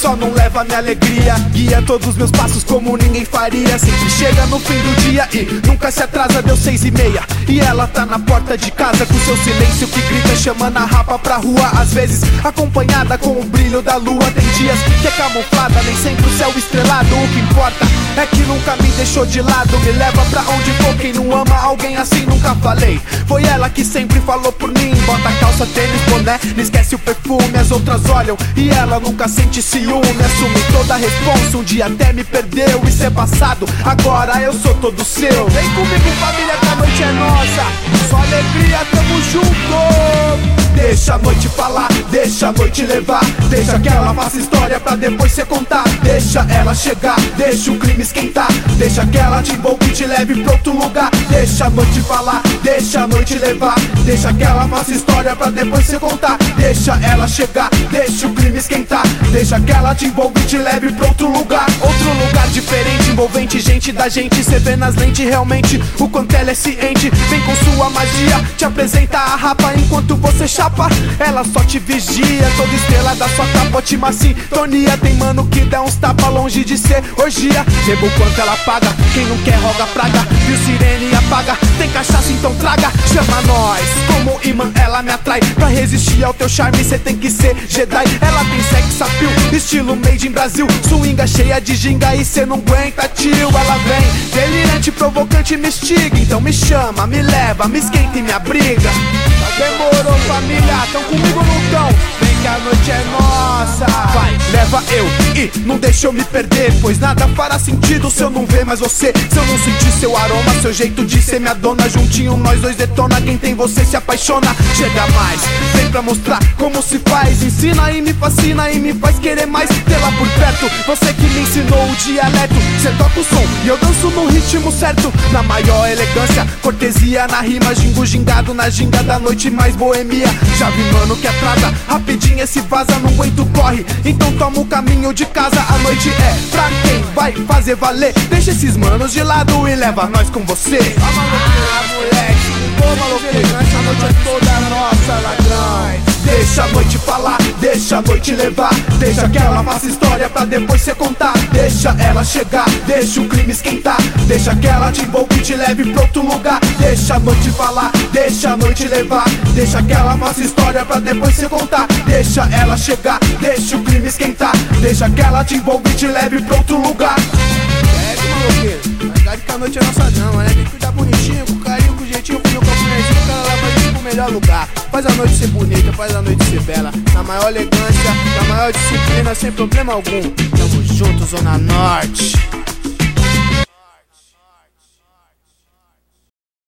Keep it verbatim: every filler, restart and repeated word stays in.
só não leva minha alegria. Guia todos os meus passos como ninguém faria. Sempre chega no fim do dia e nunca se atrasa. Deu seis e meia e ela tá na porta de casa, com seu silêncio que grita, chamando a rapa pra rua. Às vezes acompanhada com o brilho da lua. Tem dias que é camuflada, nem sempre o céu estrelado. O que importa é que nunca me deixou de lado. Me leva pra onde for, quem não ama alguém assim nunca falei. Foi ela que sempre falou por mim. Bota calça, tênis, boné, não esquece o perfume. As outras olham e ela nunca sente ciúme. Assume toda a responsa, um dia até me perdeu. Isso é passado, agora eu sou todo seu. Vem comigo família que a noite é nossa, só alegria, tamo junto. Deixa a noite falar, deixa a noite levar. Deixa que ela faça história pra depois cê contar. Deixa ela chegar, deixa o clima esquentar. Deixa que ela te envolva e te leve pra outro lugar. Deixa a noite falar, deixa a noite levar. Deixa que ela faça história pra depois cê contar. Deixa ela chegar, deixa o clima esquentar. Deixa que ela te envolva e te leve pra outro lugar. Outro lugar diferente, envolvente, gente da gente. Cê vê nas lentes realmente o quanto ela é ciente. Vem com sua magia, te apresenta a rapa enquanto você chapa. Ela só te vigia, toda estrela da sua capa, ótima sintonia. Tem mano que dá uns tapa longe de ser orgia. Beba o quanto ela paga, quem não quer roga praga. Viu sirene apaga, tem cachaça então traga. Chama nós, como imã ela me atrai. Pra resistir ao teu charme cê tem que ser Jedi. Ela tem sex appeal, estilo made in Brasil. Swinga cheia de ginga e cê não aguenta tio. Ela vem, delirante, provocante, me instiga. Então me chama, me leva, me esquenta e me abriga. Demorou família, tão comigo ou não tão? Vem que a noite é nossa. Vai, leva eu e não deixa eu me perder, pois nada fará sentido se eu não ver mais você. Se eu não sentir seu aroma, seu jeito de ser minha dona. Juntinho nós dois detona, quem tem você se apaixona. Chega mais, vem pra mostrar como se faz. Ensina e me fascina e me faz querer mais. Ter lá por perto, você que me ensinou o dialeto. Cê toca o som e eu danço no ritmo certo. Na maior elegância, cortesia na rima. Gingo gingado na ginga da noite mais boemia. Já vi mano que atrasa, rapidinho esse vaza. Não aguento corre, então toma o caminho de casa. A noite é pra quem vai fazer valer. Deixa esses manos de lado e leva nós com você. Ah, moleque, ô maloqueiro, essa noite é toda nossa, ladrão. Deixa a noite falar, deixa a noite levar. Deixa que ela faça história pra depois cê contar. Deixa ela chegar, deixa o clima esquentar. Deixa que ela te envolva e te leve pra outro lugar. Deixa a noite falar, deixa a noite levar. Deixa que ela faça história pra depois cê contar. Deixa ela chegar, deixa o clima esquentar. Deixa que ela te envolva e te leve pra outro lugar. É, maloqueiro, na verdade que a noite é nossa dama, né? Tem que cuidar bonitinho, com carinho, com jeitinho, com o cafunézinho, que ela leva a gente pro melhor lugar. Faz a noite ser bonita, faz a noite ser bela. Na maior elegância, na maior disciplina, sem problema algum. Tamo junto, Zona Norte.